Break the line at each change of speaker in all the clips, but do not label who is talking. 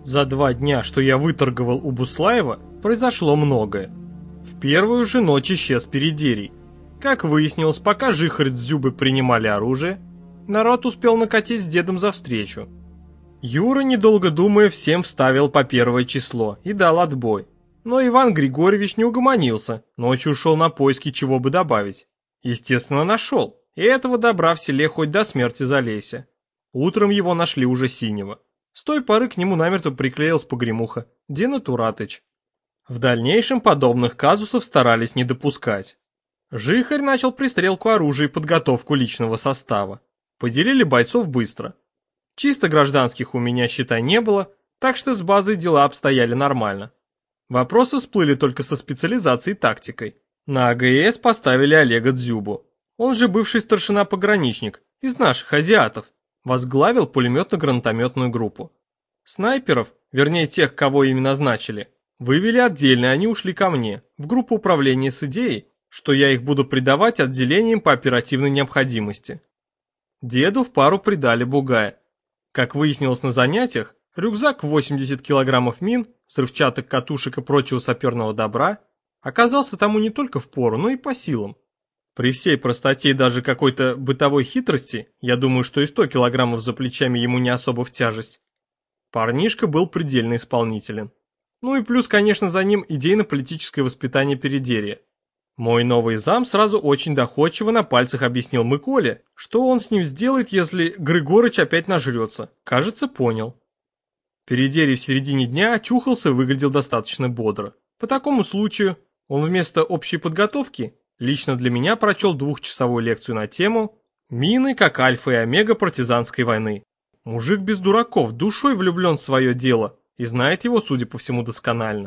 За 2 дня, что я выторговал у Буслаева, произошло многое. В первую же ночь исчез Передерий. Как выяснилось, пока Жихарь с Зюбой принимали оружие, народ успел накатить с дедом за встречу. Юра, недолго думая, всем вставил по 1 число и дал отбой. Но Иван Григорьевич не угомонился, ночью ушел на поиски, чего бы добавить. Естественно, нашел, и этого добра в селе хоть до смерти залейся. Утром его нашли уже синего. С той поры к нему намертво приклеилась погремуха Дина Туратыч. В дальнейшем подобных казусов старались не допускать. Жихарь начал пристрелку оружия и подготовку личного состава. Поделили бойцов быстро. Чисто гражданских у меня, считай, не было, так что с базой дела обстояли нормально. Вопросы всплыли только со специализацией и тактикой. На АГС поставили Олега Дзюбу. Он же бывший старшина-пограничник, из наших азиатов. Возглавил пулеметно-гранатометную группу. Снайперов, вернее тех, кого ими назначили, вывели отдельно, они ушли ко мне, в группу управления с идеей, что я их буду придавать отделениям по оперативной необходимости. Деду в пару придали бугая. Как выяснилось на занятиях, рюкзак в 80 килограммов мин, взрывчаток, катушек и прочего саперного добра оказался тому не только впору, но и по силам. При всей простоте и даже какой-то бытовой хитрости, я думаю, что и 100 килограммов за плечами ему не особо в тяжесть, парнишка был предельно исполнителен. Ну и плюс, конечно, за ним идейно-политическое воспитание Передерия. Мой новый зам сразу очень доходчиво на пальцах объяснил Миколе, что он с ним сделает, если Григорыч опять нажрется. Кажется, понял. Передерий в середине дня очухался и выглядел достаточно бодро. По такому случаю он вместо общей подготовки лично для меня прочел 2-часовую лекцию на тему «Мины как альфа и омега партизанской войны». Мужик без дураков, душой влюблен в свое дело и знает его, судя по всему, досконально.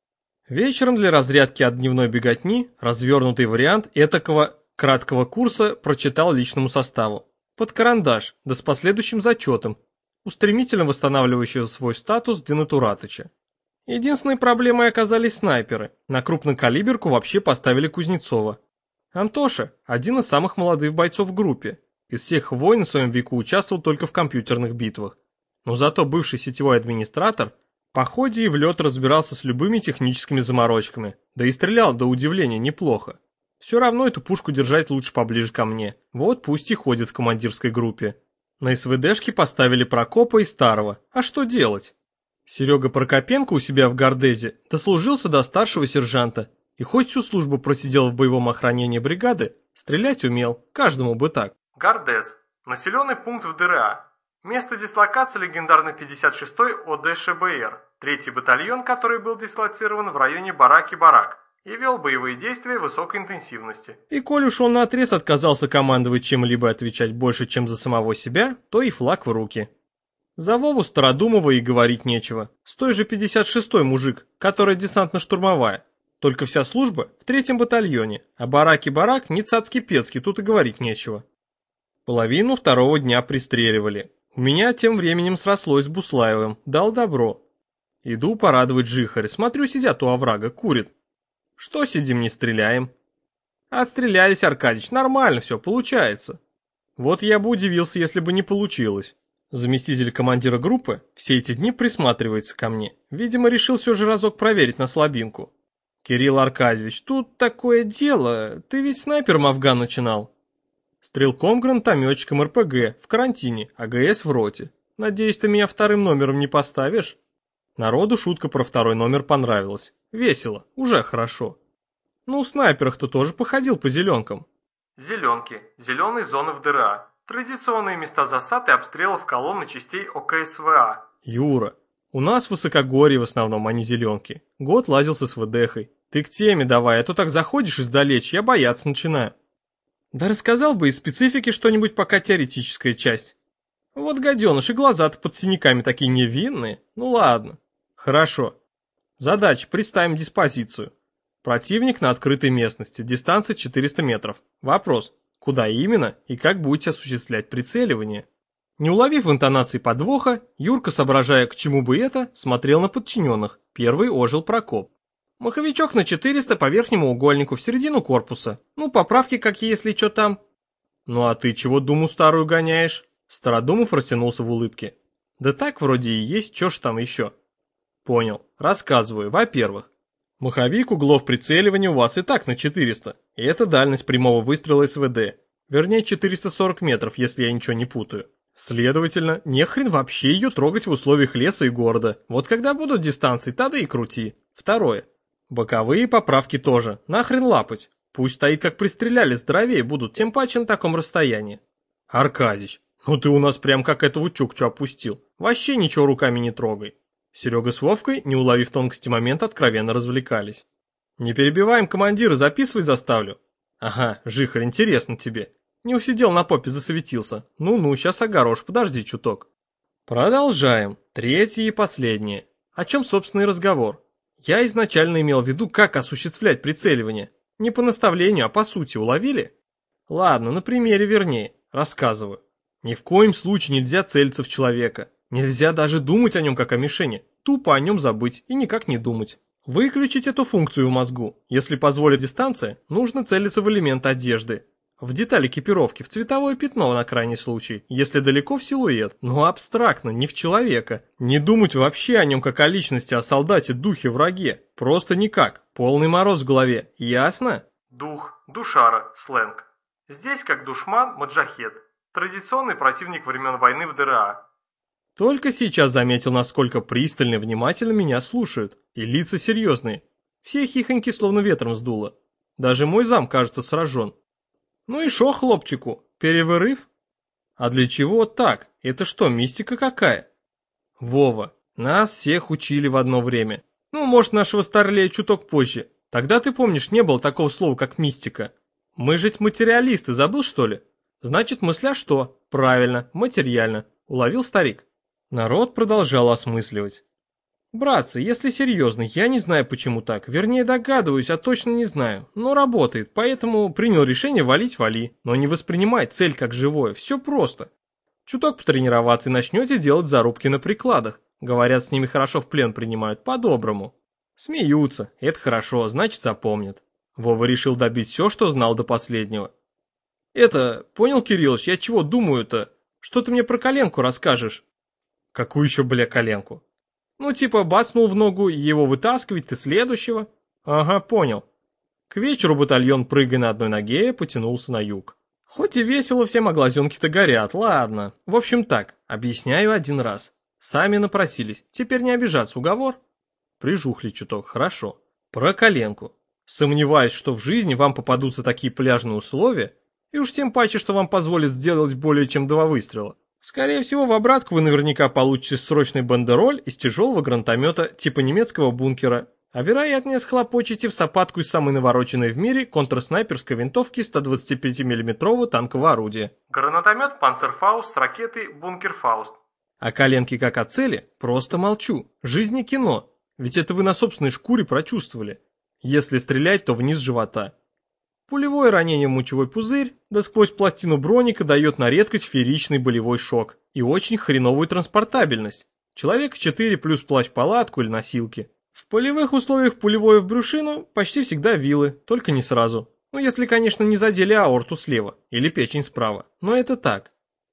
Вечером для разрядки от дневной беготни развернутый вариант этакого краткого курса прочитал личному составу. Под карандаш, да с последующим зачетом, у стремительно восстанавливающего свой статус Дина Туратыча. Единственной проблемой оказались снайперы. На крупнокалиберку вообще поставили Кузнецова. Антоша – один из самых молодых бойцов в группе. Из всех войн в своем веку участвовал только в компьютерных битвах. Но зато бывший сетевой администратор по ходе и в лед разбирался с любыми техническими заморочками. Да и стрелял до удивления неплохо. Все равно эту пушку держать лучше поближе ко мне. Вот пусть и ходит в командирской группе. На СВДшке поставили Прокопа и Старого. А что делать? Серега Прокопенко у себя в Гордезе дослужился до старшего сержанта, и хоть всю службу просидел в боевом охранении бригады, стрелять умел, каждому бы так. Гордез. Населенный пункт в ДРА. Место дислокации легендарный 56-й ОДШБР, 3-й батальон, который был дислоцирован в районе Бараки-Барак и вел боевые действия высокой интенсивности. И коль уж он наотрез отказался командовать чем-либо отвечать больше, чем за самого себя, то и флаг в руки. За Вову Стародумова и говорить нечего. С той же 56-й мужик, которая десантно-штурмовая. Только вся служба в 3-м батальоне, а Бараки-Барак не цацки-пецки, тут и говорить нечего. Половину второго дня пристреливали. У меня тем временем срослось с Буслаевым, дал добро. Иду порадовать Жихаря, смотрю, сидят у оврага, курят. Что сидим, не стреляем? Отстрелялись, Аркадьич, нормально все, получается. Вот я бы удивился, если бы не получилось. Заместитель командира группы все эти дни присматривается ко мне. Видимо, решил все же разок проверить на слабинку. Кирилл Аркадьевич, тут такое дело, ты ведь снайпером Афган начинал. Стрелком-гранатометчиком РПГ, в карантине, АГС в роте. Надеюсь, ты меня 2-м номером не поставишь? Народу шутка про 2-й номер понравилась. Весело, уже хорошо. Ну, в снайперах-то тоже походил по зеленкам. Зеленки, зеленые зоны в ДРА. Традиционные места засад и обстрелов колонны частей ОКСВА. Юра, у нас высокогорье в основном, а не зеленки. Год лазил с СВДхой. Ты к теме давай, а то так заходишь издалечь, я бояться начинаю. Да рассказал бы из специфики что-нибудь, пока теоретическая часть. Вот гаденыш, и глаза-то под синяками такие невинные. Ну ладно. Хорошо. Задача, представим диспозицию. Противник на открытой местности, дистанция 400 метров. Вопрос. Куда именно и как будете осуществлять прицеливание? Не уловив в интонации подвоха, Юрка, соображая, к чему бы это, смотрел на подчиненных. Первый ожил Прокоп. Маховичок на 400 по верхнему угольнику в середину корпуса. Ну, поправки какие, если что там. Ну а ты чего думу старую гоняешь? Стародумов растянулся в улыбке. Да так вроде и есть, чё ж там еще. Понял. Рассказываю. Во-первых, маховик углов прицеливания у вас и так на 400, и это дальность прямого выстрела СВД. Вернее, 440 метров, если я ничего не путаю. Следовательно, нехрен вообще ее трогать в условиях леса и города. Вот когда будут дистанции, тогда и крути. Второе. Боковые поправки тоже. Нахрен лапать. Пусть стоит как пристреляли, здоровее будут, тем паче на таком расстоянии. Аркадич, ну ты у нас прям как этого чукчу опустил. Вообще ничего руками не трогай. Серега с Вовкой, не уловив тонкости момента, откровенно развлекались. Не перебиваем командира, записывай заставлю. Ага, Жихарь, интересно тебе. Не усидел на попе, засветился. Ну-ну, сейчас огорош, подожди чуток. Продолжаем. Третье и последнее. О чем, собственно, и разговор. Я изначально имел в виду, как осуществлять прицеливание. Не по наставлению, а по сути, уловили? Ладно, на примере вернее. Рассказываю. Ни в коем случае нельзя целиться в человека. Нельзя даже думать о нем как о мишени. Тупо о нем забыть и никак не думать. Выключить эту функцию в мозгу. Если позволит дистанция, нужно целиться в элемент одежды. В деталь экипировки, в цветовое пятно на крайний случай, если далеко в силуэт, но абстрактно, не в человека. Не думать вообще о нем как о личности, о солдате, духе, враге. Просто никак. Полный мороз в голове. Ясно? Дух, душара, сленг. Здесь как душман, маджахед. Традиционный противник времен войны в ДРА. Только сейчас заметил, насколько пристально и внимательно меня слушают. И лица серьезные. Все хихоньки словно ветром сдуло. Даже мой зам, кажется, сражен. Ну и шо хлопчику, перевырыв? А для чего так? Это что, мистика какая? Вова, нас всех учили в одно время. Ну, может, нашего старлея чуток позже. Тогда, ты помнишь, не было такого слова, как мистика. Мы же материалисты, забыл, что ли? Значит, мысля что? Правильно, материально. Уловил старик? Народ продолжал осмысливать. Братцы, если серьезно, я не знаю, почему так. Вернее, догадываюсь, а точно не знаю. Но работает, поэтому принял решение валить-вали. Но не воспринимай цель как живое, все просто. Чуток потренироваться и начнете делать зарубки на прикладах. Говорят, с ними хорошо в плен принимают, по-доброму. Смеются, это хорошо, значит запомнят. Вова решил добить все, что знал до последнего. Понял, Кириллыч, я чего думаю-то? Что ты мне про коленку расскажешь? Какую еще, бля, коленку? Ну, типа, бацнул в ногу, его вытаскивать, ты следующего. Ага, понял. К вечеру батальон, прыгая на одной ноге, потянулся на юг. Хоть и весело всем, а глазенки-то горят, ладно. В общем так, объясняю один раз. Сами напросились, теперь не обижаться, уговор? Прижухли чуток, хорошо. Про коленку. Сомневаюсь, что в жизни вам попадутся такие пляжные условия, и уж тем паче, что вам позволит сделать более чем 2 выстрела. Скорее всего, в обратку вы наверняка получите срочный бандероль из тяжелого гранатомета типа немецкого бункера, а вероятнее схлопочете в сапатку из самой навороченной в мире контрснайперской винтовки 125 миллиметрового танкового орудия. Гранатомет «Панцерфауст» с ракетой «Бункерфауст». А коленки как о цели? Просто молчу. Жизнь не кино. Ведь это вы на собственной шкуре прочувствовали. Если стрелять, то вниз живота. Пулевое ранение в мочевой пузырь, да сквозь пластину броника дает на редкость фееричный болевой шок и очень хреновую транспортабельность. Человек 4 плюс плащ-палатку или носилки. В полевых условиях пулевое в брюшину почти всегда вилы, только не сразу. Ну, если, конечно, не задели аорту слева или печень справа. Но это так.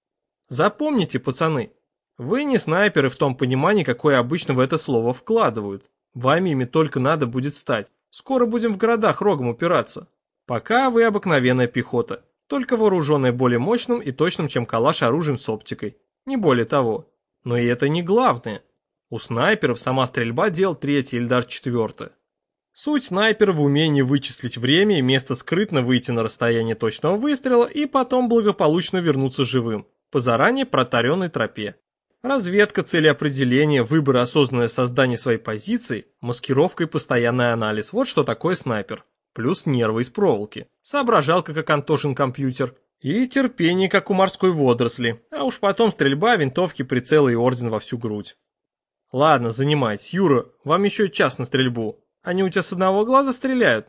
Запомните, пацаны, вы не снайперы в том понимании, какое обычно в это слово вкладывают. Вами ими только надо будет стать. Скоро будем в городах рогом упираться. Пока вы обыкновенная пехота, только вооруженная более мощным и точным, чем калаш, оружием с оптикой. Не более того. Но и это не главное. У снайперов сама стрельба дело 3-е или даже 4-е. Суть снайпера в умении вычислить время и место скрытно выйти на расстояние точного выстрела и потом благополучно вернуться живым, по заранее протаренной тропе. Разведка, целеопределение, выбор и осознанное создание своей позиции, маскировка и постоянный анализ – вот что такое снайпер. Плюс нервы из проволоки, соображалка, как Антошин компьютер, и терпение, как у морской водоросли, а уж потом стрельба, винтовки, прицелы и орден во всю грудь. Ладно, занимайтесь. Юра, вам еще час на стрельбу. Они у тебя с одного глаза стреляют?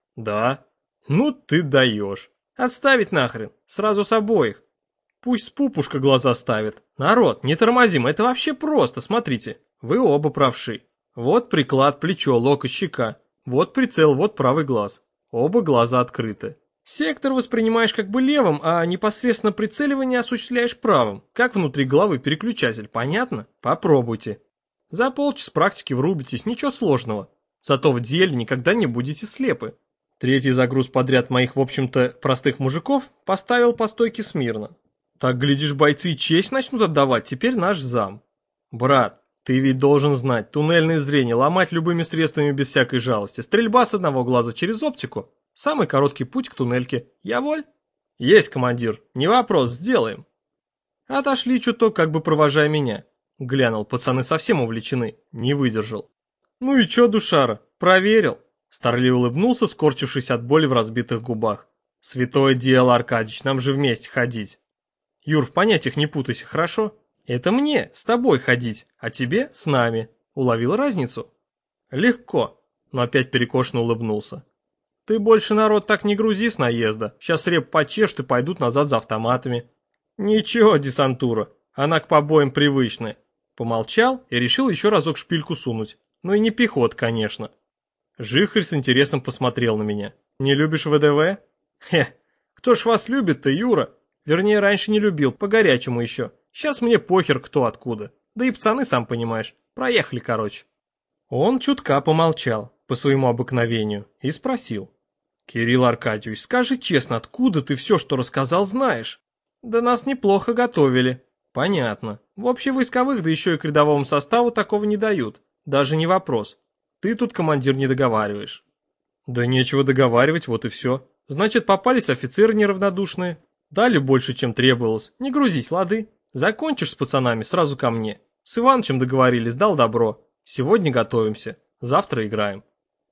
Да. Ну ты даешь. Отставить нахрен, сразу с обоих. Пусть с пупушка глаза ставит. Народ, не тормозим, это вообще просто, смотрите. Вы оба правши. Вот приклад, плечо, локоть, щека. Вот прицел, вот правый глаз. Оба глаза открыты. Сектор воспринимаешь как бы левым, а непосредственно прицеливание осуществляешь правым. Как внутри головы переключатель, понятно? Попробуйте. За полчаса практики врубитесь, ничего сложного. Зато в деле никогда не будете слепы. Третий загруз подряд моих, в общем-то, простых мужиков поставил по стойке смирно. Так, глядишь, бойцы и честь начнут отдавать, теперь наш зам. Брат, ты ведь должен знать, туннельное зрение ломать любыми средствами без всякой жалости. Стрельба с одного глаза через оптику. Самый короткий путь к туннельке. Я воль? Есть, командир, не вопрос, сделаем. Отошли чуток, как бы провожая меня. Глянул, пацаны совсем увлечены, не выдержал. Ну и чё, душара, проверил? Старлей улыбнулся, скорчившись от боли в разбитых губах. Святое дело, Аркадьич, нам же вместе ходить. Юр, в понятиях не путайся, хорошо? Это мне с тобой ходить, а тебе с нами. Уловил разницу? Легко, но опять перекошенно улыбнулся. Ты больше народ так не грузи с наезда. Сейчас реп почешут и пойдут назад за автоматами. Ничего, десантура, она к побоям привычная. Помолчал и решил еще разок шпильку сунуть. Ну и не пехот, конечно. Жихарь с интересом посмотрел на меня. Не любишь ВДВ? Хе, кто ж вас любит-то, Юра? Вернее, раньше не любил, по-горячему еще. Сейчас мне похер кто откуда. Да и пацаны, сам понимаешь, проехали, короче. Он чутка помолчал, по своему обыкновению, и спросил. Кирилл Аркадьевич, скажи честно, откуда ты все, что рассказал, знаешь? Да нас неплохо готовили. Понятно. В общевойсковых, да еще и к рядовому составу такого не дают. Даже не вопрос. Ты тут, командир, не договариваешь. Да нечего договаривать, вот и все. Значит, попались офицеры неравнодушные. Дали больше, чем требовалось. Не грузись, лады. Закончишь с пацанами, сразу ко мне. С Иванычем договорились, дал добро. Сегодня готовимся. Завтра играем.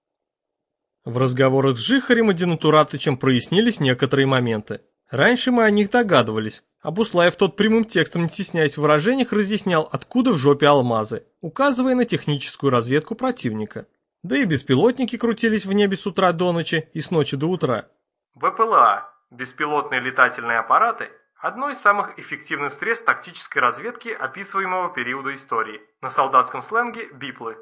В разговорах с Жихарем и Денатуратычем прояснились некоторые моменты. Раньше мы о них догадывались. А Буслаев тот прямым текстом, не стесняясь в выражениях, разъяснял, откуда в жопе алмазы, указывая на техническую разведку противника. Да и беспилотники крутились в небе с утра до ночи и с ночи до утра. БПЛА, беспилотные летательные аппараты, одно из самых эффективных средств тактической разведки описываемого периода истории. На солдатском сленге биплы.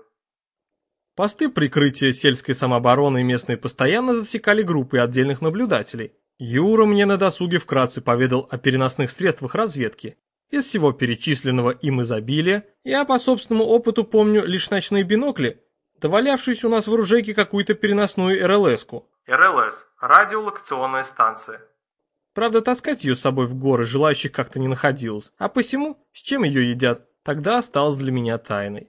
Посты прикрытия сельской самообороны и местные постоянно засекали группы отдельных наблюдателей. Юра мне на досуге вкратце поведал о переносных средствах разведки. Из всего перечисленного им изобилия я по собственному опыту помню лишь ночные бинокли, довалявшись у нас в оружейке какую-то переносную РЛС-ку. РЛС – радиолокационная станция. Правда, таскать ее с собой в горы желающих как-то не находилось, а посему, с чем ее едят, тогда осталось для меня тайной.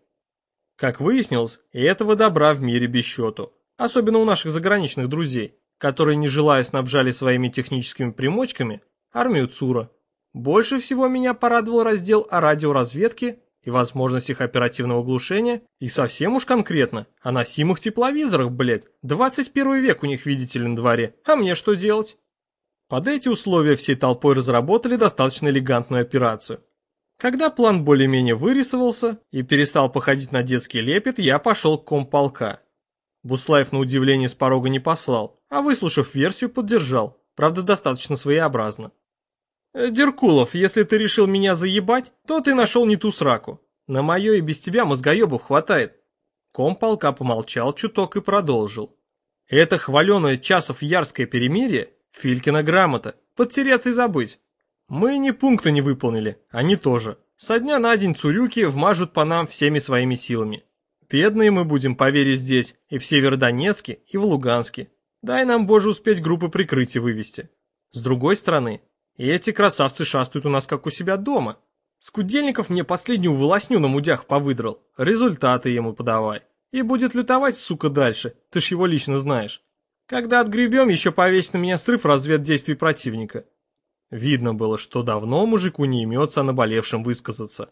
Как выяснилось, и этого добра в мире без счету, особенно у наших заграничных друзей, которые, не желая, снабжали своими техническими примочками армию ЦУРа. Больше всего меня порадовал раздел о радиоразведке и возможностях оперативного глушения, и совсем уж конкретно о носимых тепловизорах, блядь. 21 век у них, видите ли, на дворе, а мне что делать? Под эти условия всей толпой разработали достаточно элегантную операцию. Когда план более-менее вырисовался и перестал походить на детский лепет, я пошел к комполка. Буслаев на удивление с порога не послал, а выслушав версию, поддержал, правда достаточно своеобразно. «Деркулов, если ты решил меня заебать, то ты нашел не ту сраку. На мое и без тебя мозгоебов хватает». Комполка помолчал чуток и продолжил. «Это хваленое Часов-Ярское перемирие – Филькина грамота, подтереться и забыть. Мы ни пункта не выполнили, они тоже. Со дня на день цурюки вмажут по нам всеми своими силами. Бедные мы будем, поверь, здесь, и в Северодонецке, и в Луганске. Дай нам, Боже, успеть группы прикрытия вывести. С другой стороны, и эти красавцы шастают у нас как у себя дома. Скудельников мне последнюю волосню на мудях повыдрал. Результаты ему подавай. И будет лютовать, сука, дальше, ты ж его лично знаешь. Когда отгребем, еще повесить на меня срыв разведдействий противника». Видно было, что давно мужику не имется о наболевшем высказаться.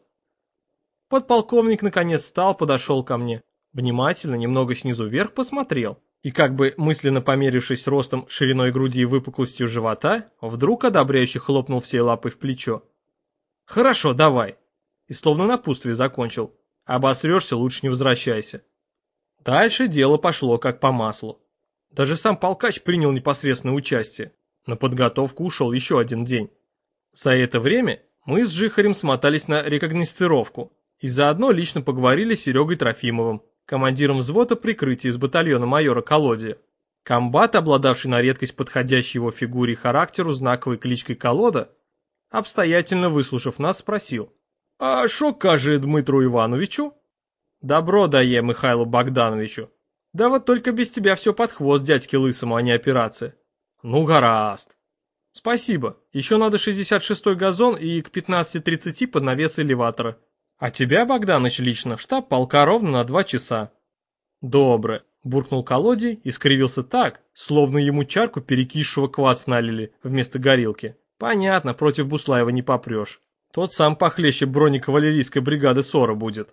Подполковник наконец встал, подошел ко мне, внимательно, немного снизу вверх посмотрел, и как бы мысленно померившись ростом, шириной груди и выпуклостью живота, вдруг одобряюще хлопнул всей лапой в плечо. «Хорошо, давай!» И словно напутствие закончил. «Обосрешься, лучше не возвращайся». Дальше дело пошло как по маслу. Даже сам полкач принял непосредственное участие. На подготовку ушел еще один день. За это время мы с Жихарем смотались на рекогносцировку и заодно лично поговорили с Серегой Трофимовым, командиром взвода прикрытия из батальона майора Колодия. Комбат, обладавший на редкость подходящей его фигуре и характеру знаковой кличкой Колода, обстоятельно выслушав нас, спросил: «А шо каже Дмитру Ивановичу?» Добро дае Михайлу Богдановичу. Да вот только без тебя все под хвост дядьке Лысому, а не операция. Ну, гораст. Спасибо. Еще надо 66-й газон и к 15:30 под навес элеватора. А тебя, Богданыч, лично в штаб полка ровно на 2 часа. Добро. Буркнул Колодий и скривился так, словно ему чарку перекисшего кваса налили вместо горилки. Понятно, против Буслаева не попрешь. Тот сам похлеще бронекавалерийской бригады СОРа будет.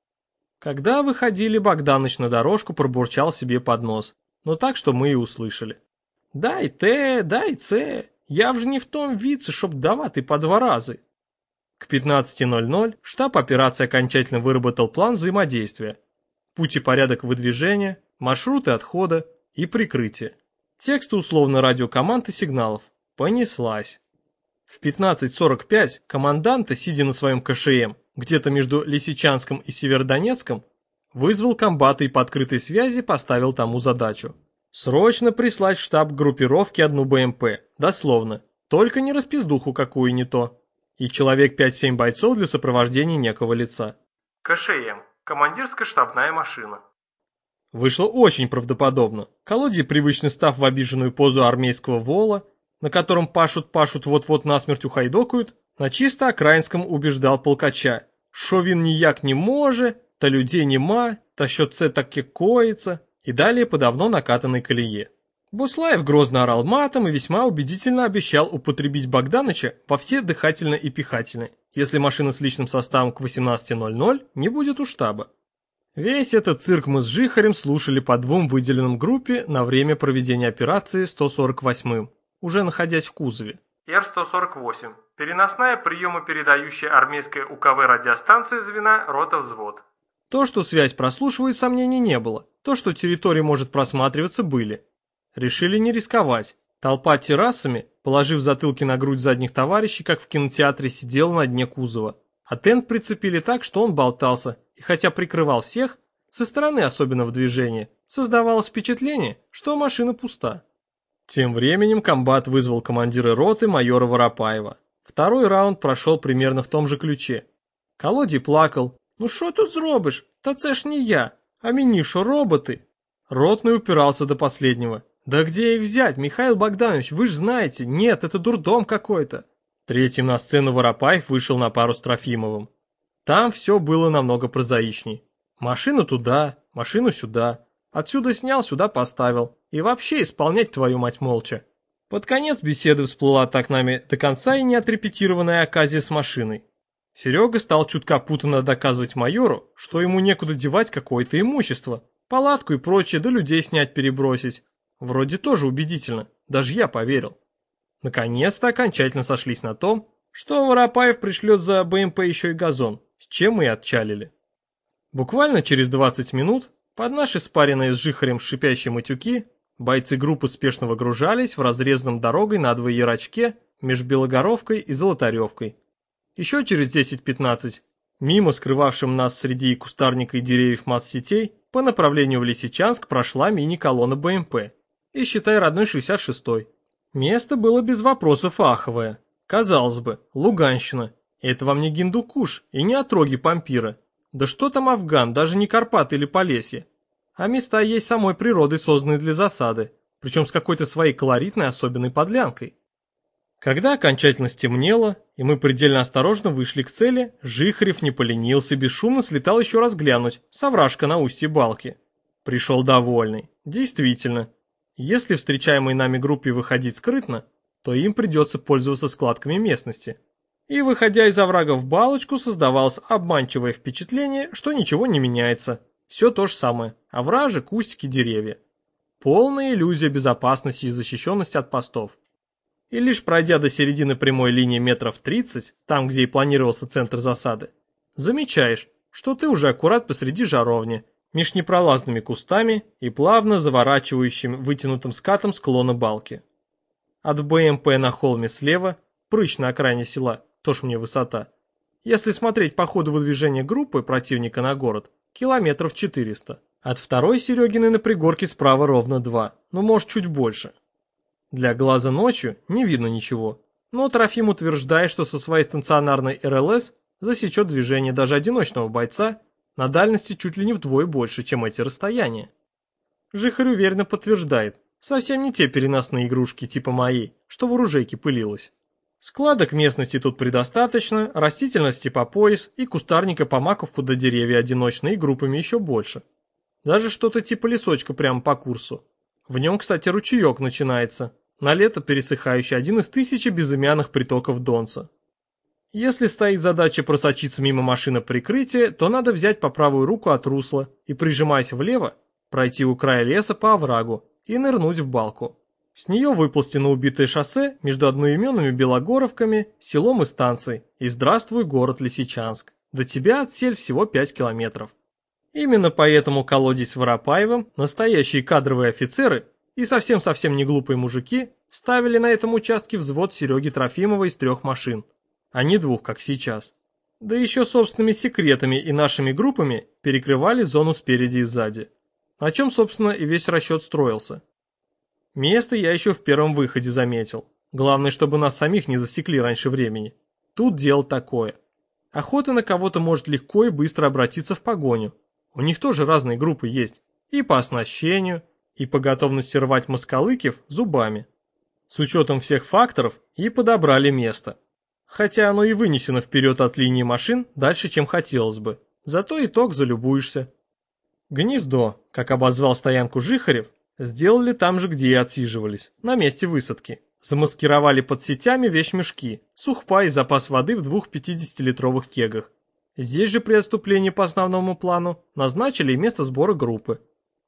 Когда выходили, Богданыч на дорожку пробурчал себе под нос, но так, что мы и услышали. «Дай те, дай це, я вже не в том віці, щоб давати по 2 рази». К 15:00 штаб операции окончательно выработал план взаимодействия. Путь и порядок выдвижения, маршруты отхода и прикрытия. Тексты условно радиокоманд и сигналов. Понеслась. В 15:45 команданта, сидя на своем КШМ, где-то между Лисичанском и Северодонецком, вызвал комбата и по открытой связи поставил тому задачу. Срочно прислать в штаб группировки 1 БМП, дословно, только не распиздуху какую не то, и человек 5-7 бойцов для сопровождения некого лица. КШМ. Командирско-штабная машина. Вышло очень правдоподобно. Колодий, привычно став в обиженную позу армейского вола, на котором пашут, вот-вот насмерть ухайдокают, на чисто окраинском убеждал полкача, шо він ніяк не може, та людей нема, та що це таке коїться, и далее по давно накатанной колее. Буслаев грозно орал матом и весьма убедительно обещал употребить Богданыча во все дыхательно и пихательно, если машина с личным составом к 18:00 не будет у штаба. Весь этот цирк мы с Жихарем слушали по 2 выделенным группе на время проведения операции 148-м, уже находясь в кузове. Р-148. Переносная приемо-передающая армейская УКВ радиостанция звена рота-взвод. То, что связь прослушивает, сомнений не было. То, что территория может просматриваться, были. Решили не рисковать. Толпа террасами, положив затылки на грудь задних товарищей, как в кинотеатре, сидела на дне кузова. А тент прицепили так, что он болтался, и хотя прикрывал всех, со стороны, особенно в движении, создавалось впечатление, что машина пуста. Тем временем комбат вызвал командира роты майора Воропаева. Второй раунд прошел примерно в том же ключе. Колодий плакал. «Ну що тут зробиш? Та це ж не я. А мені що, роботы?» Ротный упирался до последнего. «Да где их взять, Михаил Богданович, вы ж знаете, нет, это дурдом какой-то». Третьим на сцену Воропаев вышел на пару с Трофимовым. Там все было намного прозаичней. Машину туда, машину сюда. Отсюда снял, сюда поставил. И вообще исполнять, твою мать, молча. Под конец беседы всплыла так нами до конца и не отрепетированная оказия с машиной. Серега стал чутка путанно доказывать майору, что ему некуда девать какое-то имущество, палатку и прочее, да людей снять перебросить. Вроде тоже убедительно, даже я поверил. Наконец-то окончательно сошлись на том, что Воропаев пришлет за БМП еще и газон, с чем мы и отчалили. Буквально через 20 минут, под наши спаренные с Жихарем шипящие матюки, бойцы группы спешно выгружались в разрезанном дорогой надвое ярочке между Белогоровкой и Золотаревкой. Еще через 10-15, мимо скрывавшим нас среди кустарника и деревьев масс-сетей, по направлению в Лисичанск прошла мини-колонна БМП. И считай родной 66-й. Место было без вопросов аховое. Казалось бы, Луганщина. Это вам не Гиндукуш и не отроги Пампира. Да что там Афган, даже не Карпаты или Полесье. А места есть самой природой, созданные для засады, причем с какой-то своей колоритной особенной подлянкой. Когда окончательно стемнело, и мы предельно осторожно вышли к цели, Жихарев не поленился и бесшумно слетал еще раз глянуть с овражка на устье балки. Пришел довольный. Действительно, если встречаемой нами группе выходить скрытно, то им придется пользоваться складками местности. И выходя из оврага в балочку, создавалось обманчивое впечатление, что ничего не меняется. Все то же самое. Овражи, кустики, деревья. Полная иллюзия безопасности и защищенности от постов. И лишь пройдя до середины прямой линии метров 30, там, где и планировался центр засады, замечаешь, что ты уже аккурат посреди жаровни, меж непролазными кустами и плавно заворачивающим вытянутым скатом склона балки. От БМП на холме слева, прыщ на окраине села, тоже мне высота. Если смотреть по ходу выдвижения группы противника на город, километров 400. От второй Серегиной на пригорке справа ровно 2, ну может чуть больше. Для глаза ночью не видно ничего, но Трофим утверждает, что со своей станционарной РЛС засечет движение даже одиночного бойца, на дальности чуть ли не вдвое больше, чем эти расстояния. Жихарь уверенно подтверждает, совсем не те переносные игрушки типа моей, что в оружейке пылилось. Складок местности тут предостаточно, растительности по пояс и кустарника по маковку до деревья одиночные группами еще больше. Даже что-то типа лесочка прямо по курсу. В нем, кстати, ручеек начинается, на лето пересыхающий, один из 1000 безымянных притоков Донца. Если стоит задача просочиться мимо машины прикрытия, то надо взять по правую руку от русла и, прижимаясь влево, пройти у края леса по оврагу и нырнуть в балку. С нее выползти на убитое шоссе между одноименными Белогоровками, селом и станцией, и здравствуй, город Лисичанск. До тебя отсель всего 5 километров. Именно поэтому колодец с Воропаевым, настоящие кадровые офицеры и совсем-совсем не глупые мужики ставили на этом участке взвод Сереги Трофимова из 3 машин, а не 2, как сейчас. Да еще собственными секретами и нашими группами перекрывали зону спереди и сзади. На чем, собственно, и весь расчет строился. Место я еще в первом выходе заметил. Главное, чтобы нас самих не засекли раньше времени. Тут дело такое. Охота на кого-то может легко и быстро обратиться в погоню. У них тоже разные группы есть. И по оснащению, и по готовности рвать москалыков зубами. С учетом всех факторов и подобрали место. Хотя оно и вынесено вперед от линии машин дальше, чем хотелось бы. Зато итог залюбуешься. Гнездо, как обозвал стоянку Жихарев, сделали там же, где и отсиживались, на месте высадки. Замаскировали под сетями вещмешки, сухпай и запас воды в 2 50-литровых кегах. Здесь же при отступлении по основному плану назначили и место сбора группы.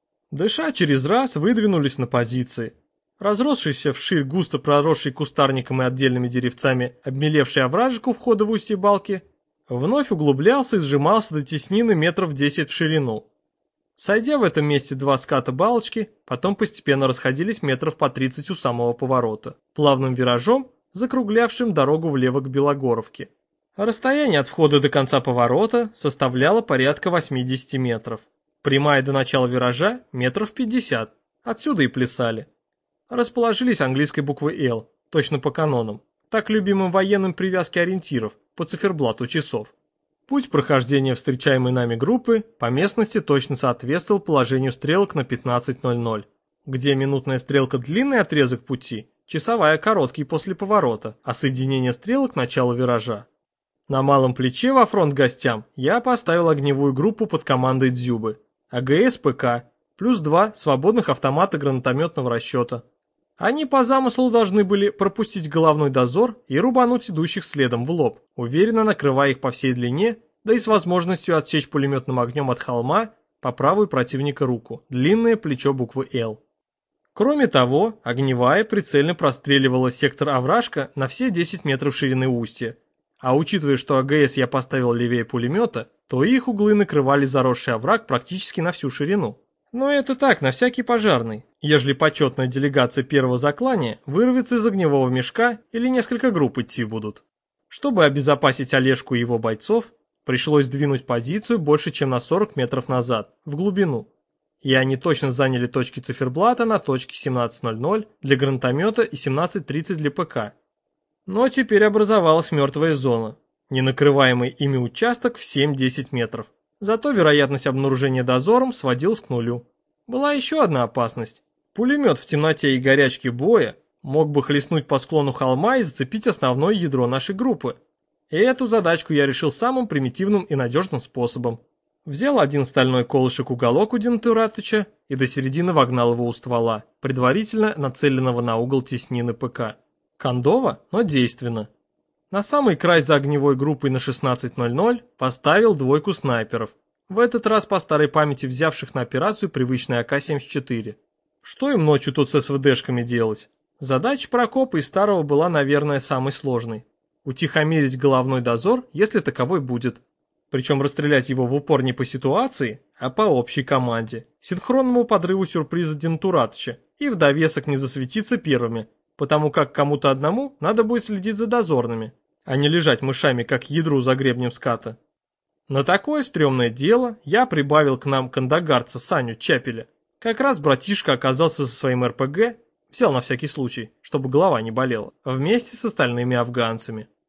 Дыша через раз, выдвинулись на позиции. Разросшийся вширь густо проросший кустарником и отдельными деревцами обмелевший овражек у входа в устье балки вновь углублялся и сжимался до теснины метров 10 в ширину. Сойдя в этом месте 2 ската балочки, потом постепенно расходились метров по 30 у самого поворота, плавным виражом, закруглявшим дорогу влево к Белогоровке. Расстояние от входа до конца поворота составляло порядка 80 метров. Прямая до начала виража метров 50, отсюда и плясали. Расположились английской буквой «Л», точно по канонам, так любимым военным привязки ориентиров, по циферблату часов. Путь прохождения встречаемой нами группы по местности точно соответствовал положению стрелок на 15:00, где минутная стрелка длинный отрезок пути, часовая короткий после поворота, а соединение стрелок начала виража. На малом плече во фронт гостям я поставил огневую группу под командой Дзюбы, АГС ПК, плюс 2 свободных автомата гранатометного расчета. Они по замыслу должны были пропустить головной дозор и рубануть идущих следом в лоб, уверенно накрывая их по всей длине, да и с возможностью отсечь пулеметным огнем от холма по правую противника руку, длинное плечо буквы «Л». Кроме того, огневая прицельно простреливала сектор овражка на все 10 метров ширины устья, а учитывая, что АГС я поставил левее пулемета, то их углы накрывали заросший овраг практически на всю ширину. Но это так, на всякий пожарный, ежели почетная делегация первого заклания вырвется из огневого мешка или несколько групп идти будут. Чтобы обезопасить Олежку и его бойцов, пришлось двинуть позицию больше, чем на 40 метров назад, в глубину. И они точно заняли точки циферблата на точке 17:00 для гранатомета и 17:30 для ПК. Но теперь образовалась мертвая зона, ненакрываемый ими участок в 7-10 метров. Зато вероятность обнаружения дозором сводилась к нулю. Была еще одна опасность. Пулемет в темноте и горячке боя мог бы хлестнуть по склону холма и зацепить основное ядро нашей группы. И эту задачку я решил самым примитивным и надежным способом. Взял один стальной колышек-уголок у Денатуратыча и до середины вогнал его у ствола, предварительно нацеленного на угол теснины ПК. Кондово, но действенно. На самый край за огневой группой на 16:00 поставил 2 снайперов, в этот раз по старой памяти взявших на операцию привычный АК-74. Что им ночью тут с СВДшками делать? Задача Прокопа и Старого была, наверное, самой сложной. Утихомирить головной дозор, если таковой будет. Причем расстрелять его в упор не по ситуации, а по общей команде, синхронному подрыву сюрприза Денатуратыча, и в довесок не засветиться первыми, потому как кому-то одному надо будет следить за дозорными, а не лежать мышами, как ядру за гребнем ската. На такое стрёмное дело я прибавил к нам кандагарца Саню Чапеля. Как раз братишка оказался со своим РПГ, взял на всякий случай, чтобы голова не болела, вместе с остальными афганцами.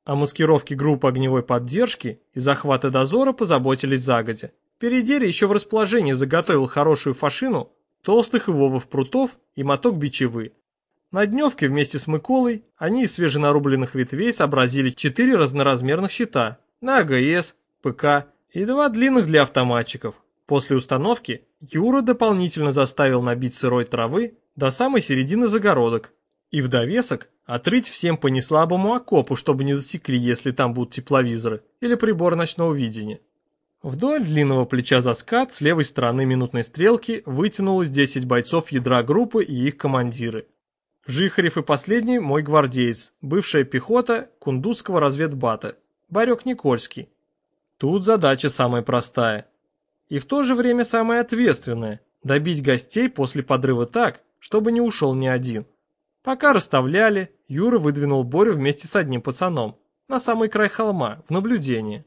О маскировке группы огневой поддержки и захвата дозора позаботились загодя. Передерий еще в расположении заготовил хорошую фашину, толстых ивовых прутов и моток бичевы. На дневке вместе с Миколой они из свеженарубленных ветвей сообразили 4 разноразмерных щита на АГС, ПК и 2 длинных для автоматчиков. После установки Юра дополнительно заставил набить сырой травы до самой середины загородок и в довесок отрыть всем по неслабому окопу, чтобы не засекли, если там будут тепловизоры или прибор ночного видения. Вдоль длинного плеча за скат с левой стороны минутной стрелки вытянулось 10 бойцов ядра группы и их командиры. Жихарев и последний мой гвардеец, бывшая пехота Кундузского разведбата, Барек Никольский. Тут задача самая простая. И в то же время самая ответственная – добить гостей после подрыва так, чтобы не ушел ни один. Пока расставляли, Юра выдвинул Борю вместе с одним пацаном на самый край холма, в наблюдение.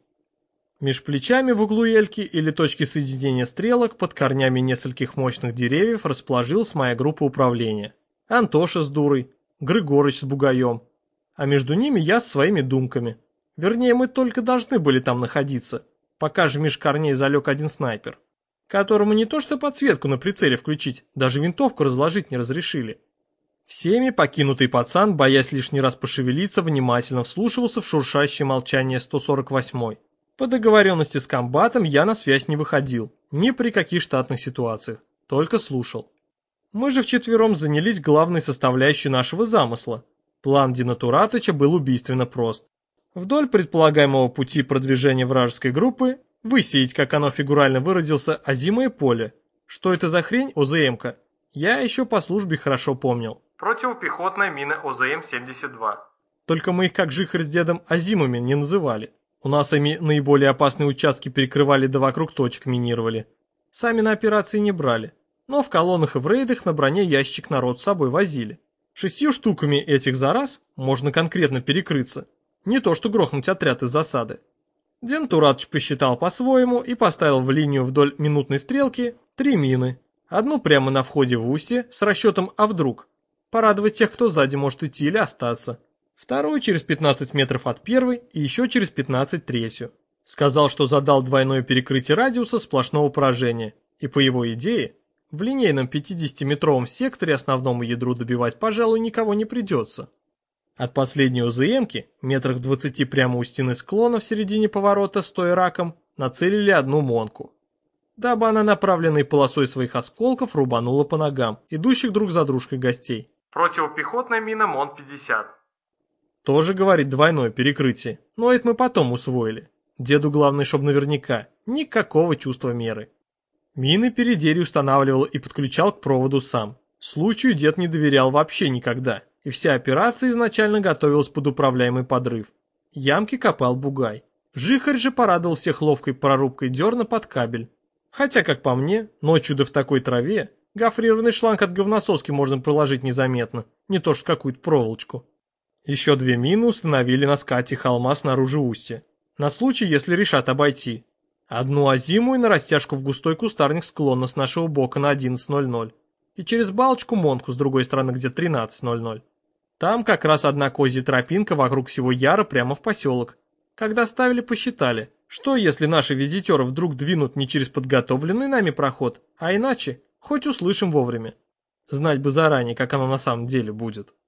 Меж плечами в углу ельки или точки соединения стрелок под корнями нескольких мощных деревьев расположилась моя группа управления. Антоша с Дурой, Григорыч с Бугаем, а между ними я с своими думками. Вернее, мы только должны были там находиться, пока же меж корней залег один снайпер, которому не то что подсветку на прицеле включить, даже винтовку разложить не разрешили. Всеми покинутый пацан, боясь лишний раз пошевелиться, внимательно вслушивался в шуршащее молчание 148-й. По договоренности с комбатом я на связь не выходил, ни при каких штатных ситуациях, только слушал. Мы же вчетвером занялись главной составляющей нашего замысла. План Денатуратыча был убийственно прост. Вдоль предполагаемого пути продвижения вражеской группы высеять, как оно фигурально выразился, озимое поле. Что это за хрень, ОЗМ-ка? Я еще по службе хорошо помнил. Противопехотная мина ОЗМ-72. Только мы их, как Жихарь с дедом, озимами не называли. У нас ими наиболее опасные участки перекрывали да вокруг точек минировали. Сами на операции не брали. Но в колоннах и в рейдах на броне ящик народ с собой возили. 6 штуками этих за раз можно конкретно перекрыться. Не то что грохнуть отряд из засады. Денатуратыч посчитал по-своему и поставил в линию вдоль минутной стрелки 3 мины. Одну прямо на входе в устье с расчетом «а вдруг?», порадовать тех, кто сзади может идти или остаться. Вторую через 15 метров от первой и еще через 15 третью. Сказал, что задал двойное перекрытие радиуса сплошного поражения, и по его идее, в линейном 50-метровом секторе основному ядру добивать, пожалуй, никого не придется. От последней ОЗМки, метрах в 20 прямо у стены склона в середине поворота, стоя раком, нацелили одну монку. Дабы она направленной полосой своих осколков рубанула по ногам, идущих друг за дружкой гостей. Противопехотная мина МОН-50. Тоже, говорит, двойное перекрытие, но это мы потом усвоили. Деду главное, чтобы наверняка, никакого чувства меры. Мины Передерий устанавливал и подключал к проводу сам. Случаю дед не доверял вообще никогда, и вся операция изначально готовилась под управляемый подрыв. Ямки копал Бугай. Жихарь же порадовал всех ловкой прорубкой дерна под кабель. Хотя, как по мне, ночью да в такой траве гофрированный шланг от говнососки можно проложить незаметно, не то что какую-то проволочку. Еще 2 мины установили на скате холма снаружи устья, на случай, если решат обойти. Одну озимую на растяжку в густой кустарник склона с нашего бока на 11:00 и через балочку монку с другой стороны где 13:00. Там как раз одна козья тропинка вокруг всего яра прямо в поселок. Когда ставили, посчитали, что если наши визитеры вдруг двинут не через подготовленный нами проход, а иначе, хоть услышим вовремя. Знать бы заранее, как оно на самом деле будет.